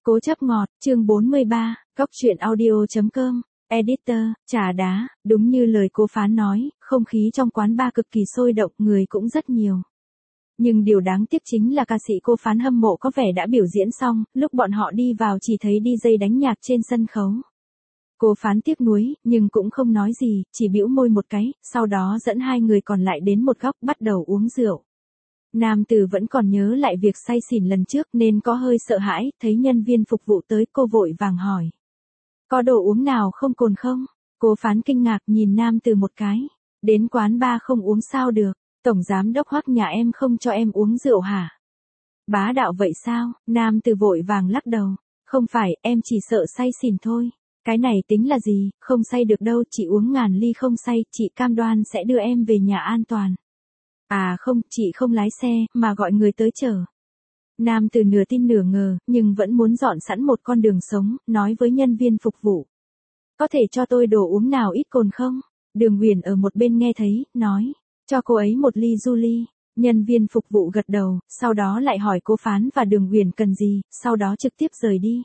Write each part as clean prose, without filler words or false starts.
Cố chấp ngọt, chương 43, góc truyện audio.com, editor, trà đá, đúng như lời cô Phán nói, không khí trong quán bar cực kỳ sôi động, người cũng rất nhiều. Nhưng điều đáng tiếc chính là ca sĩ cô Phán hâm mộ có vẻ đã biểu diễn xong, lúc bọn họ đi vào chỉ thấy DJ đánh nhạc trên sân khấu. Cô Phán tiếc nuối, nhưng cũng không nói gì, chỉ bĩu môi một cái, sau đó dẫn hai người còn lại đến một góc bắt đầu uống rượu. Nam tử vẫn còn nhớ lại việc say xỉn lần trước nên có hơi sợ hãi, thấy nhân viên phục vụ tới cô vội vàng hỏi. Có đồ uống nào không cồn không? Cô Phán kinh ngạc nhìn nam tử một cái. Đến quán bar không uống sao được, tổng giám đốc Hoắc nhà em không cho em uống rượu hả? Bá đạo vậy sao? Nam tử vội vàng lắc đầu. Không phải, em chỉ sợ say xỉn thôi. Cái này tính là gì, không say được đâu, chị uống ngàn ly không say, chị cam đoan sẽ đưa em về nhà an toàn. À không, chị không lái xe, mà gọi người tới chở. Nam từ nửa tin nửa ngờ, nhưng vẫn muốn dọn sẵn một con đường sống, nói với nhân viên phục vụ. Có thể cho tôi đồ uống nào ít cồn không? Đường Huyền ở một bên nghe thấy, nói. Cho cô ấy một ly Julie. Nhân viên phục vụ gật đầu, sau đó lại hỏi cô Phán và Đường Huyền cần gì, sau đó trực tiếp rời đi.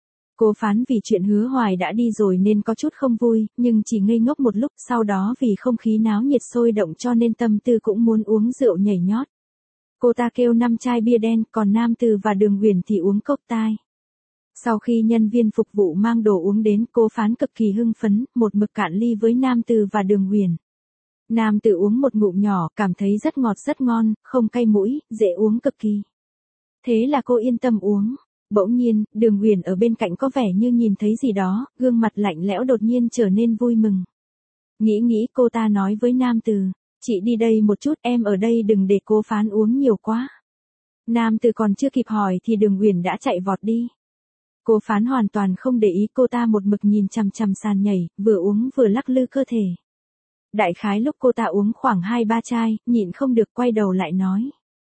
Cô Phán vì chuyện Hứa Hoài đã đi rồi nên có chút không vui, nhưng chỉ ngây ngốc một lúc, sau đó vì không khí náo nhiệt sôi động cho nên tâm tư cũng muốn uống rượu nhảy nhót. Cô ta kêu 5 chai bia đen, còn Nam Từ và Đường Huyền thì uống cốc tai. Sau khi nhân viên phục vụ mang đồ uống đến, cô Phán cực kỳ hưng phấn, một mực cạn ly với Nam Từ và Đường Huyền. Nam Từ uống một ngụm nhỏ, cảm thấy rất ngọt rất ngon, không cay mũi, dễ uống cực kỳ. Thế là cô yên tâm uống. Bỗng nhiên, Đường Huyền ở bên cạnh có vẻ như nhìn thấy gì đó, gương mặt lạnh lẽo đột nhiên trở nên vui mừng. Nghĩ cô ta nói với Nam Từ, chị đi đây một chút, em ở đây đừng để cô Phán uống nhiều quá. Nam Từ còn chưa kịp hỏi thì Đường Huyền đã chạy vọt đi. Cô Phán hoàn toàn không để ý, cô ta một mực nhìn chằm chằm sàn nhảy, vừa uống vừa lắc lư cơ thể. Đại khái lúc cô ta uống khoảng 2-3 chai, nhịn không được quay đầu lại nói.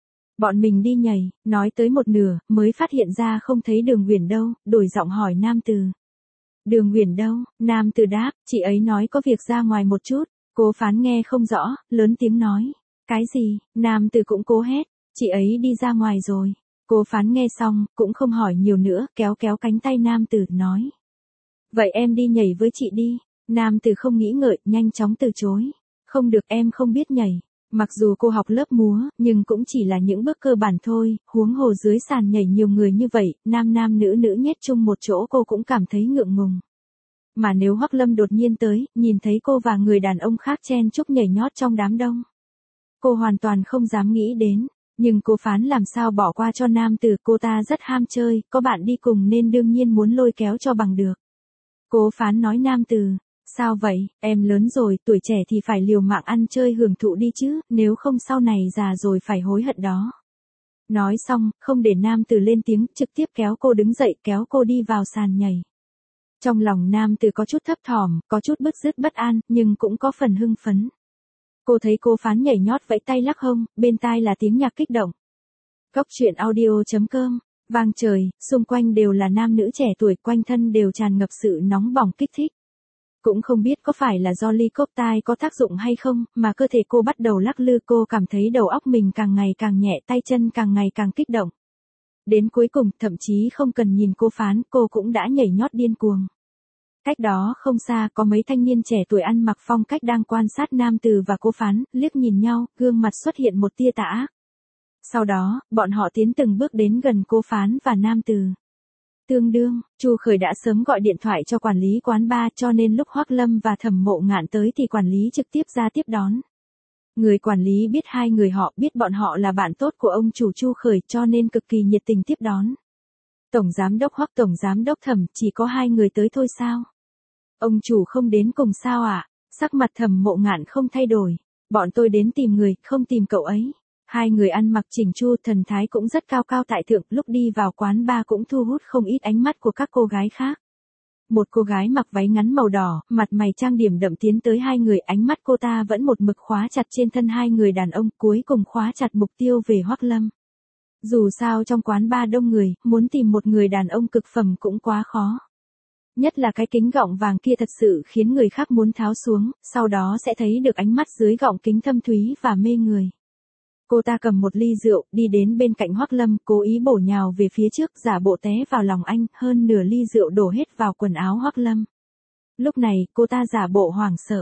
Bọn mình đi nhảy, nói tới một nửa, mới phát hiện ra không thấy Đường Huyền đâu, đổi giọng hỏi Nam Từ. Đường Huyền đâu? Nam Từ đáp, chị ấy nói có việc ra ngoài một chút. Cô Phán nghe không rõ, lớn tiếng nói. Cái gì? Nam Từ cũng cố hét, chị ấy đi ra ngoài rồi. Cô Phán nghe xong, cũng không hỏi nhiều nữa, kéo cánh tay Nam Từ, nói. Vậy em đi nhảy với chị đi. Nam Từ không nghĩ ngợi, nhanh chóng từ chối. Không được, em không biết nhảy. Mặc dù cô học lớp múa, nhưng cũng chỉ là những bước cơ bản thôi, huống hồ dưới sàn nhảy nhiều người như vậy, nam nữ nhét chung một chỗ cô cũng cảm thấy ngượng ngùng. Mà nếu Hoắc Lâm đột nhiên tới, nhìn thấy cô và người đàn ông khác chen chúc nhảy nhót trong đám đông. Cô hoàn toàn không dám nghĩ đến, nhưng cô Phán làm sao bỏ qua cho Nam Tử, cô ta rất ham chơi, có bạn đi cùng nên đương nhiên muốn lôi kéo cho bằng được. Cô Phán nói Nam Tử. Sao vậy, em lớn rồi, tuổi trẻ thì phải liều mạng ăn chơi hưởng thụ đi chứ, nếu không sau này già rồi phải hối hận đó. Nói xong, không để Nam Từ lên tiếng, trực tiếp kéo cô đứng dậy, kéo cô đi vào sàn nhảy. Trong lòng Nam Từ có chút thấp thỏm, có chút bứt rứt bất an, nhưng cũng có phần hưng phấn. Cô thấy cô Phán nhảy nhót vẫy tay lắc hông, bên tai là tiếng nhạc kích động. Góc truyện audio.com, vang trời, xung quanh đều là nam nữ trẻ tuổi, quanh thân đều tràn ngập sự nóng bỏng kích thích. Cũng không biết có phải là do ly cốc tai có tác dụng hay không, mà cơ thể cô bắt đầu lắc lư, cô cảm thấy đầu óc mình càng ngày càng nhẹ, tay chân càng ngày càng kích động. Đến cuối cùng, thậm chí không cần nhìn cô Phán, cô cũng đã nhảy nhót điên cuồng. Cách đó không xa, có mấy thanh niên trẻ tuổi ăn mặc phong cách đang quan sát Nam Từ và cô Phán, liếc nhìn nhau, gương mặt xuất hiện một tia tà ác. Sau đó, bọn họ tiến từng bước đến gần cô Phán và Nam Từ. Tương đương, Chu Khởi đã sớm gọi điện thoại cho quản lý quán bar, cho nên lúc Hoắc Lâm và Thẩm Mộ Ngạn tới thì quản lý trực tiếp ra tiếp đón. Người quản lý biết hai người họ, biết bọn họ là bạn tốt của ông chủ Chu Khởi, cho nên cực kỳ nhiệt tình tiếp đón. Tổng giám đốc Hoắc, tổng giám đốc Thẩm, chỉ có hai người tới thôi sao? Ông chủ không đến cùng sao ạ? Sắc mặt Thẩm Mộ Ngạn không thay đổi. Bọn tôi đến tìm người, không tìm cậu ấy. Hai người ăn mặc chỉnh chu, thần thái cũng rất cao cao tại thượng, lúc đi vào quán bar cũng thu hút không ít ánh mắt của các cô gái khác. Một cô gái mặc váy ngắn màu đỏ, mặt mày trang điểm đậm tiến tới hai người, ánh mắt cô ta vẫn một mực khóa chặt trên thân hai người đàn ông, cuối cùng khóa chặt mục tiêu về Hoắc Lâm. Dù sao trong quán bar đông người, muốn tìm một người đàn ông cực phẩm cũng quá khó. Nhất là cái kính gọng vàng kia thật sự khiến người khác muốn tháo xuống, sau đó sẽ thấy được ánh mắt dưới gọng kính thâm thúy và mê người. Cô ta cầm một ly rượu, đi đến bên cạnh Hoắc Lâm, cố ý bổ nhào về phía trước, giả bộ té vào lòng anh, hơn nửa ly rượu đổ hết vào quần áo Hoắc Lâm. Lúc này, cô ta giả bộ hoảng sợ.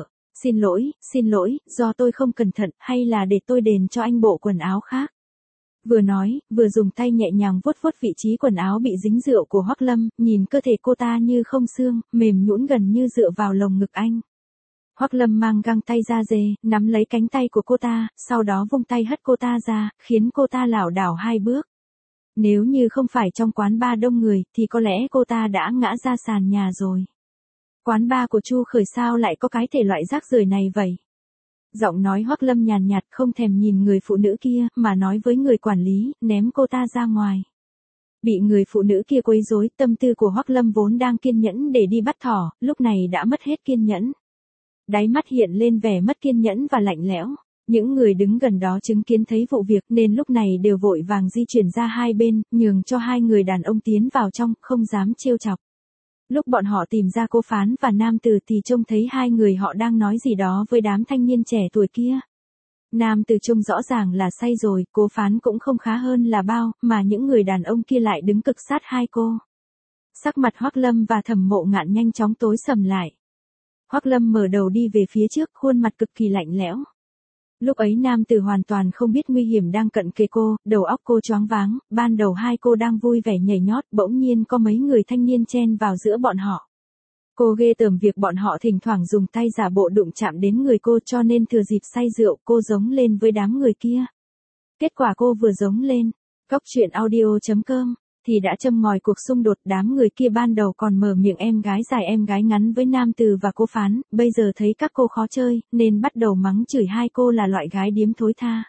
Xin lỗi, do tôi không cẩn thận, hay là để tôi đền cho anh bộ quần áo khác. Vừa nói, vừa dùng tay nhẹ nhàng vuốt vuốt vị trí quần áo bị dính rượu của Hoắc Lâm, nhìn cơ thể cô ta như không xương, mềm nhũn gần như dựa vào lồng ngực anh. Hoắc Lâm mang găng tay da dê, nắm lấy cánh tay của cô ta, sau đó vung tay hất cô ta ra, khiến cô ta lảo đảo 2 bước. Nếu như không phải trong quán bar đông người, thì có lẽ cô ta đã ngã ra sàn nhà rồi. Quán bar của Chu Khởi sao lại có cái thể loại rác rưởi này vậy? Giọng nói Hoắc Lâm nhàn nhạt không thèm nhìn người phụ nữ kia, mà nói với người quản lý, ném cô ta ra ngoài. Bị người phụ nữ kia quấy rối, tâm tư của Hoắc Lâm vốn đang kiên nhẫn để đi bắt thỏ, lúc này đã mất hết kiên nhẫn. Đáy mắt hiện lên vẻ mất kiên nhẫn và lạnh lẽo. Những người đứng gần đó chứng kiến thấy vụ việc nên lúc này đều vội vàng di chuyển ra hai bên, nhường cho hai người đàn ông tiến vào trong, không dám trêu chọc. Lúc bọn họ tìm ra cô Phán và nam tử thì trông thấy hai người họ đang nói gì đó với đám thanh niên trẻ tuổi kia. Nam tử trông rõ ràng là say rồi, cô Phán cũng không khá hơn là bao, mà những người đàn ông kia lại đứng cực sát hai cô. Sắc mặt Hoắc Lâm và Thẩm Mộ Ngạn nhanh chóng tối sầm lại. Hoắc Lâm mở đầu đi về phía trước, khuôn mặt cực kỳ lạnh lẽo. Lúc ấy nam tử hoàn toàn không biết nguy hiểm đang cận kề cô, đầu óc cô choáng váng, ban đầu hai cô đang vui vẻ nhảy nhót, bỗng nhiên có mấy người thanh niên chen vào giữa bọn họ. Cô ghê tởm việc bọn họ thỉnh thoảng dùng tay giả bộ đụng chạm đến người cô, cho nên thừa dịp say rượu cô giống lên với đám người kia. Kết quả cô vừa giống lên, coctruyện.audio.com thì đã châm ngòi cuộc xung đột. Đám người kia ban đầu còn mở miệng em gái dài em gái ngắn với nam từ và cô Phán, bây giờ thấy các cô khó chơi, nên bắt đầu mắng chửi hai cô là loại gái điếm thối tha.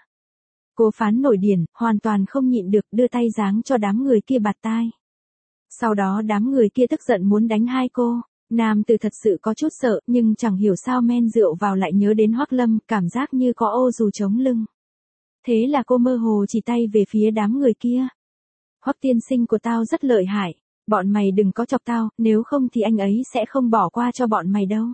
Cô Phán nổi điên, hoàn toàn không nhịn được, đưa tay giáng cho đám người kia bạt tai. Sau đó đám người kia tức giận muốn đánh hai cô. Nam từ thật sự có chút sợ, nhưng chẳng hiểu sao men rượu vào lại nhớ đến Hoắc Lâm, cảm giác như có ô dù chống lưng. Thế là cô mơ hồ chỉ tay về phía đám người kia. Hoắc tiên sinh của tao rất lợi hại, bọn mày đừng có chọc tao, nếu không thì anh ấy sẽ không bỏ qua cho bọn mày đâu.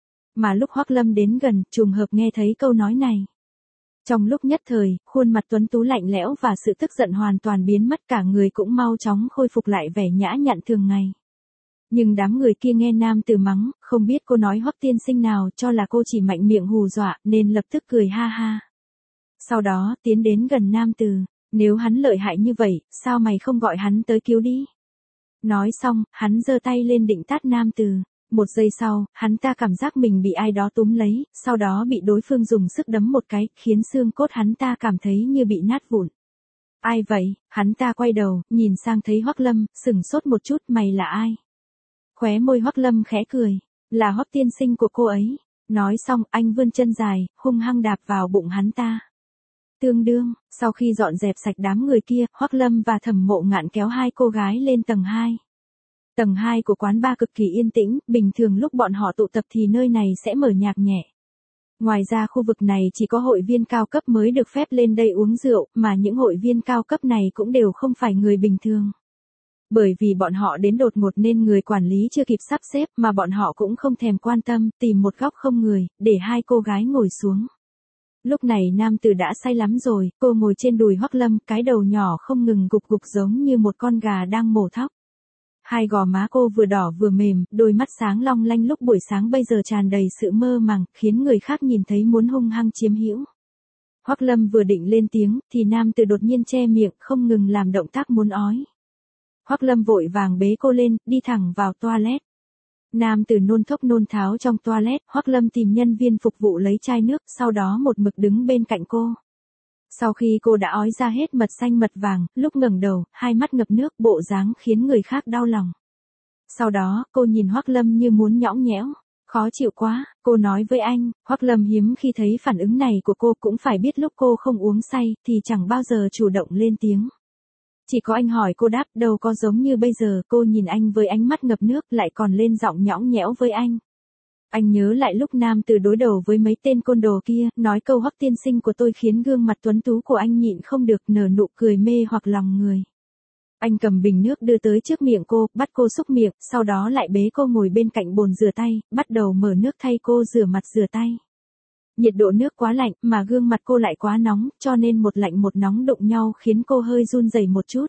Mà lúc Hoắc Lâm đến gần, trùng hợp nghe thấy câu nói này. Trong lúc nhất thời, khuôn mặt tuấn tú lạnh lẽo và sự tức giận hoàn toàn biến mất, cả người cũng mau chóng khôi phục lại vẻ nhã nhặn thường ngày. Nhưng đám người kia nghe nam từ mắng, không biết cô nói Hoắc tiên sinh nào, cho là cô chỉ mạnh miệng hù dọa, nên lập tức cười ha ha. Sau đó, tiến đến gần nam từ. Nếu hắn lợi hại như vậy, sao mày không gọi hắn tới cứu đi? Nói xong, hắn giơ tay lên định tát nam từ. Một giây sau, hắn ta cảm giác mình bị ai đó túm lấy, sau đó bị đối phương dùng sức đấm một cái, khiến xương cốt hắn ta cảm thấy như bị nát vụn. Ai vậy? Hắn ta quay đầu, nhìn sang thấy Hoắc Lâm, sửng sốt một chút, mày là ai? Khóe môi Hoắc Lâm khẽ cười, là Hoắc tiên sinh của cô ấy. Nói xong, anh vươn chân dài, hung hăng đạp vào bụng hắn ta. Tương đương, sau khi dọn dẹp sạch đám người kia, Hoắc Lâm và Thẩm Mộ Ngạn kéo hai cô gái lên tầng 2. Tầng 2 của quán bar cực kỳ yên tĩnh, bình thường lúc bọn họ tụ tập thì nơi này sẽ mở nhạc nhẹ. Ngoài ra khu vực này chỉ có hội viên cao cấp mới được phép lên đây uống rượu, mà những hội viên cao cấp này cũng đều không phải người bình thường. Bởi vì bọn họ đến đột ngột nên người quản lý chưa kịp sắp xếp, mà bọn họ cũng không thèm quan tâm, tìm một góc không người, để hai cô gái ngồi xuống. Lúc này nam tử đã say lắm rồi, cô ngồi trên đùi Hoắc Lâm, cái đầu nhỏ không ngừng gục gục giống như một con gà đang mổ thóc. Hai gò má cô vừa đỏ vừa mềm, đôi mắt sáng long lanh lúc buổi sáng bây giờ tràn đầy sự mơ màng, khiến người khác nhìn thấy muốn hung hăng chiếm hữu. Hoắc Lâm vừa định lên tiếng, thì nam tử đột nhiên che miệng, không ngừng làm động tác muốn ói. Hoắc Lâm vội vàng bế cô lên, đi thẳng vào toilet. Nam tử nôn thốc nôn tháo trong toilet, Hoắc Lâm tìm nhân viên phục vụ lấy chai nước, sau đó một mực đứng bên cạnh cô. Sau khi cô đã ói ra hết mật xanh mật vàng, lúc ngẩng đầu, hai mắt ngập nước, bộ dáng khiến người khác đau lòng. Sau đó, cô nhìn Hoắc Lâm như muốn nhõng nhẽo. Khó chịu quá, cô nói với anh. Hoắc Lâm hiếm khi thấy phản ứng này của cô, cũng phải biết lúc cô không uống say, thì chẳng bao giờ chủ động lên tiếng. Chỉ có anh hỏi cô đáp, đâu có giống như bây giờ. Cô nhìn anh với ánh mắt ngập nước, lại còn lên giọng nhõng nhẽo với anh. Anh nhớ lại lúc nam tử đối đầu với mấy tên côn đồ kia, nói câu Hoắc tiên sinh của tôi, khiến gương mặt tuấn tú của anh nhịn không được nở nụ cười mê hoặc lòng người. Anh cầm bình nước đưa tới trước miệng cô, bắt cô xúc miệng, sau đó lại bế cô ngồi bên cạnh bồn rửa tay, bắt đầu mở nước thay cô rửa mặt rửa tay. Nhiệt độ nước quá lạnh mà gương mặt cô lại quá nóng, cho nên một lạnh một nóng đụng nhau khiến cô hơi run rẩy một chút.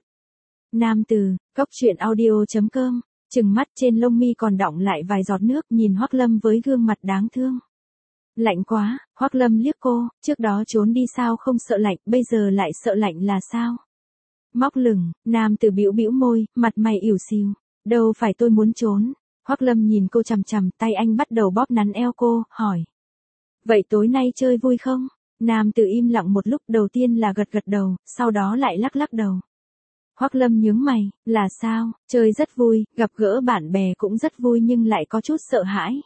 Nam từ, Cốc truyện audio.com, trừng mắt trên lông mi còn đọng lại vài giọt nước nhìn Hoắc Lâm với gương mặt đáng thương. Lạnh quá, Hoắc Lâm liếc cô, trước đó trốn đi sao không sợ lạnh, bây giờ lại sợ lạnh là sao? Móc lửng, Nam từ bĩu bĩu môi, mặt mày ỉu xìu. Đâu phải tôi muốn trốn. Hoắc Lâm nhìn cô chằm chằm, tay anh bắt đầu bóp nắn eo cô, hỏi. Vậy tối nay chơi vui không? Nam từ im lặng một lúc, đầu tiên là gật gật đầu, sau đó lại lắc lắc đầu. Hoắc Lâm nhướng mày, là sao? Chơi rất vui, gặp gỡ bạn bè cũng rất vui nhưng lại có chút sợ hãi.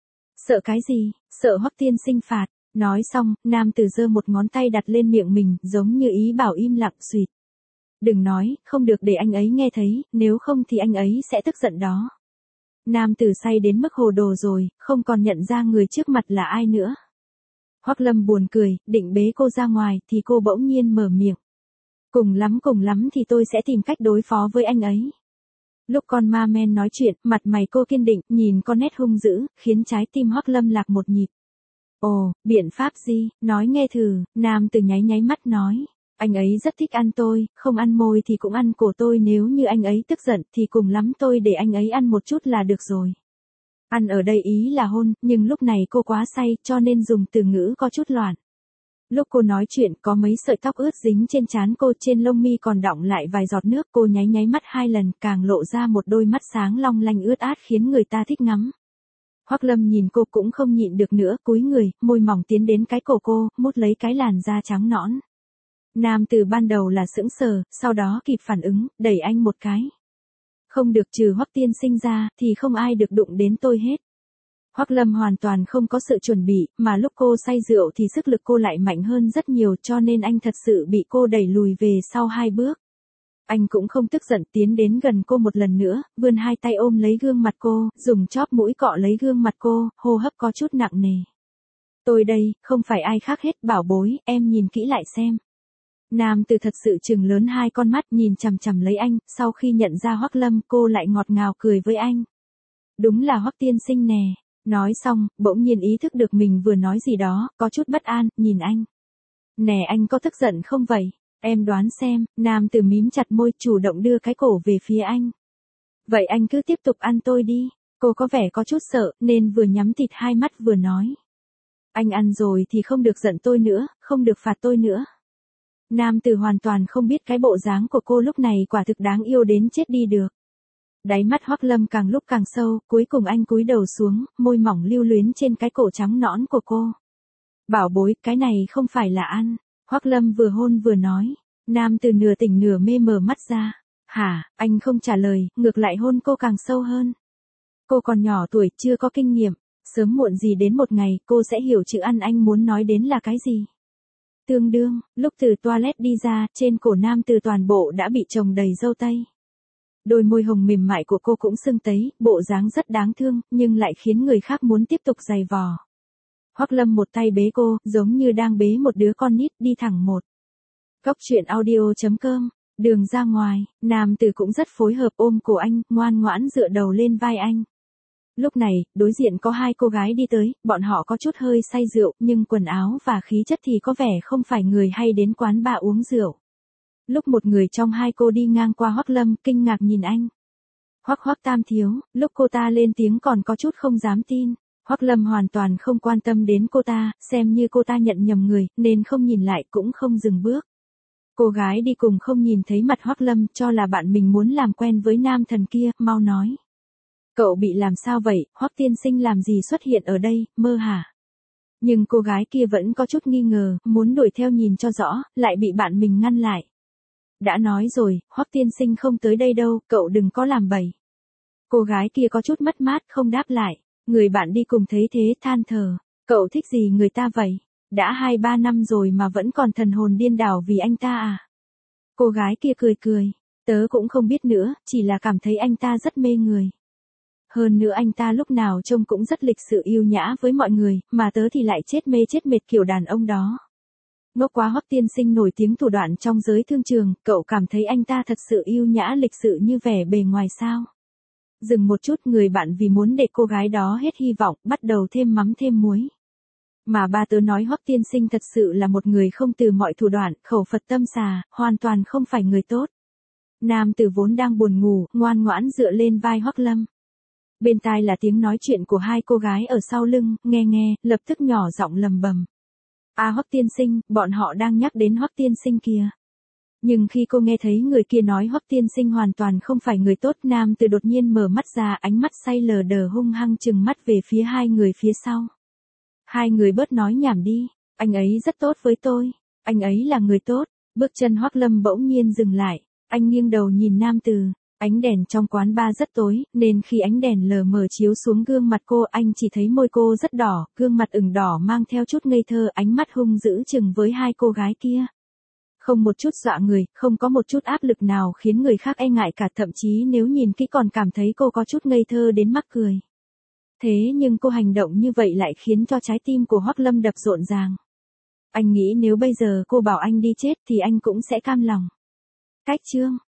Sợ cái gì? Sợ Hoắc tiên sinh phạt. Nói xong, Nam từ giơ một ngón tay đặt lên miệng mình, giống như ý bảo im lặng. Xuyệt. Đừng nói, không được để anh ấy nghe thấy, nếu không thì anh ấy sẽ tức giận đó. Nam tử say đến mức hồ đồ rồi, không còn nhận ra người trước mặt là ai nữa. Hoắc Lâm buồn cười, định bế cô ra ngoài, thì cô bỗng nhiên mở miệng. Cùng lắm thì tôi sẽ tìm cách đối phó với anh ấy. Lúc con ma men nói chuyện, mặt mày cô kiên định, nhìn con nét hung dữ, khiến trái tim Hoắc Lâm lạc một nhịp. Ồ, biện pháp gì, nói nghe thử, Nam tử nháy nháy mắt nói. Anh ấy rất thích ăn tôi, không ăn môi thì cũng ăn cổ tôi, nếu như anh ấy tức giận thì cùng lắm tôi để anh ấy ăn một chút là được rồi. Ăn ở đây ý là hôn, nhưng lúc này cô quá say cho nên dùng từ ngữ có chút loạn. Lúc cô nói chuyện có mấy sợi tóc ướt dính trên trán cô, trên lông mi còn đọng lại vài giọt nước, cô nháy nháy mắt 2 lần, càng lộ ra một đôi mắt sáng long lanh ướt át khiến người ta thích ngắm. Hoắc Lâm nhìn cô cũng không nhịn được nữa, cúi người, môi mỏng tiến đến cái cổ cô, mút lấy cái làn da trắng nõn. Nam từ ban đầu là sững sờ, sau đó kịp phản ứng, đẩy anh một cái. Không được, trừ Hoắc tiên sinh ra, thì không ai được đụng đến tôi hết. Hoắc Lâm hoàn toàn không có sự chuẩn bị, mà lúc cô say rượu thì sức lực cô lại mạnh hơn rất nhiều, cho nên anh thật sự bị cô đẩy lùi về sau 2 bước. Anh cũng không tức giận, tiến đến gần cô một lần nữa, vươn 2 tay ôm lấy gương mặt cô, dùng chóp mũi cọ lấy gương mặt cô, hô hấp có chút nặng nề. Tôi đây, không phải ai khác hết, bảo bối, em nhìn kỹ lại xem. Nam từ thật sự trừng lớn 2 con mắt nhìn chằm chằm lấy anh, sau khi nhận ra Hoắc Lâm, cô lại ngọt ngào cười với anh. Đúng là Hoắc tiên sinh nè. Nói xong, bỗng nhiên ý thức được mình vừa nói gì đó, có chút bất an, nhìn anh. Nè, anh có tức giận không vậy? Em đoán xem. Nam từ mím chặt môi, chủ động đưa cái cổ về phía anh. Vậy anh cứ tiếp tục ăn tôi đi. Cô có vẻ có chút sợ, nên vừa nhắm thịt 2 mắt vừa nói. Anh ăn rồi thì không được giận tôi nữa, không được phạt tôi nữa. Nam từ hoàn toàn không biết cái bộ dáng của cô lúc này quả thực đáng yêu đến chết đi được. Đáy mắt Hoắc Lâm càng lúc càng sâu, cuối cùng anh cúi đầu xuống, môi mỏng lưu luyến trên cái cổ trắng nõn của cô. Bảo bối, cái này không phải là ăn. Hoắc Lâm vừa hôn vừa nói. Nam từ nửa tỉnh nửa mê mở mắt ra. Hả, anh không trả lời, ngược lại hôn cô càng sâu hơn. Cô còn nhỏ tuổi, chưa có kinh nghiệm. Sớm muộn gì đến một ngày, cô sẽ hiểu chữ ăn anh muốn nói đến là cái gì. Tương đương, lúc từ toilet đi ra, trên cổ Nam từ toàn bộ đã bị chồng đầy râu tây. Đôi môi hồng mềm mại của cô cũng sưng tấy, bộ dáng rất đáng thương, nhưng lại khiến người khác muốn tiếp tục giày vò. Hoắc Lâm một tay bế cô, giống như đang bế một đứa con nít, đi thẳng một. Cốc truyện audio.com, đường ra ngoài, Nam tử cũng rất phối hợp ôm cổ anh, ngoan ngoãn dựa đầu lên vai anh. Lúc này, đối diện có 2 cô gái đi tới, bọn họ có chút hơi say rượu, nhưng quần áo và khí chất thì có vẻ không phải người hay đến quán bar uống rượu. Lúc một người trong 2 cô đi ngang qua Hoắc Lâm, kinh ngạc nhìn anh. Hoắc tam thiếu, lúc cô ta lên tiếng còn có chút không dám tin. Hoắc Lâm hoàn toàn không quan tâm đến cô ta, xem như cô ta nhận nhầm người, nên không nhìn lại cũng không dừng bước. Cô gái đi cùng không nhìn thấy mặt Hoắc Lâm, cho là bạn mình muốn làm quen với nam thần kia, mau nói. Cậu bị làm sao vậy, Hoắc tiên sinh làm gì xuất hiện ở đây, mơ hả? Nhưng cô gái kia vẫn có chút nghi ngờ, muốn đuổi theo nhìn cho rõ, lại bị bạn mình ngăn lại. Đã nói rồi, Hoắc tiên sinh không tới đây đâu, cậu đừng có làm bậy. Cô gái kia có chút mất mát không đáp lại, người bạn đi cùng thấy thế than thở, cậu thích gì người ta vậy? Đã 2-3 năm rồi mà vẫn còn thần hồn điên đảo vì anh ta à? Cô gái kia cười cười, tớ cũng không biết nữa, chỉ là cảm thấy anh ta rất mê người. Hơn nữa anh ta lúc nào trông cũng rất lịch sự yêu nhã với mọi người, mà tớ thì lại chết mê chết mệt kiểu đàn ông đó. Ngốc quá, Hoắc tiên sinh nổi tiếng thủ đoạn trong giới thương trường, cậu cảm thấy anh ta thật sự yêu nhã lịch sự như vẻ bề ngoài sao? Dừng một chút, người bạn vì muốn để cô gái đó hết hy vọng, bắt đầu thêm mắm thêm muối. Mà ba tớ nói Hoắc tiên sinh thật sự là một người không từ mọi thủ đoạn, khẩu Phật tâm xà, hoàn toàn không phải người tốt. Nam tử vốn đang buồn ngủ, ngoan ngoãn dựa lên vai Hoắc Lâm. Bên tai là tiếng nói chuyện của hai cô gái ở sau lưng, nghe, lập tức nhỏ giọng lầm bầm. Hoắc tiên sinh, bọn họ đang nhắc đến Hoắc tiên sinh kìa. Nhưng khi cô nghe thấy người kia nói Hoắc tiên sinh hoàn toàn không phải người tốt, nam tử đột nhiên mở mắt ra, ánh mắt say lờ đờ hung hăng trừng mắt về phía hai người phía sau. Hai người bớt nói nhảm đi, anh ấy rất tốt với tôi, anh ấy là người tốt. Bước chân Hoắc Lâm bỗng nhiên dừng lại, anh nghiêng đầu nhìn nam tử. Ánh đèn trong quán bar rất tối, nên khi ánh đèn lờ mờ chiếu xuống gương mặt cô, anh chỉ thấy môi cô rất đỏ, gương mặt ửng đỏ mang theo chút ngây thơ, ánh mắt hung dữ chừng với hai cô gái kia. Không một chút dọa người, không có một chút áp lực nào khiến người khác e ngại cả, thậm chí nếu nhìn kỹ còn cảm thấy cô có chút ngây thơ đến mắc cười. Thế nhưng cô hành động như vậy lại khiến cho trái tim của Hoắc Lâm đập rộn ràng. Anh nghĩ nếu bây giờ cô bảo anh đi chết thì anh cũng sẽ cam lòng. Cách chương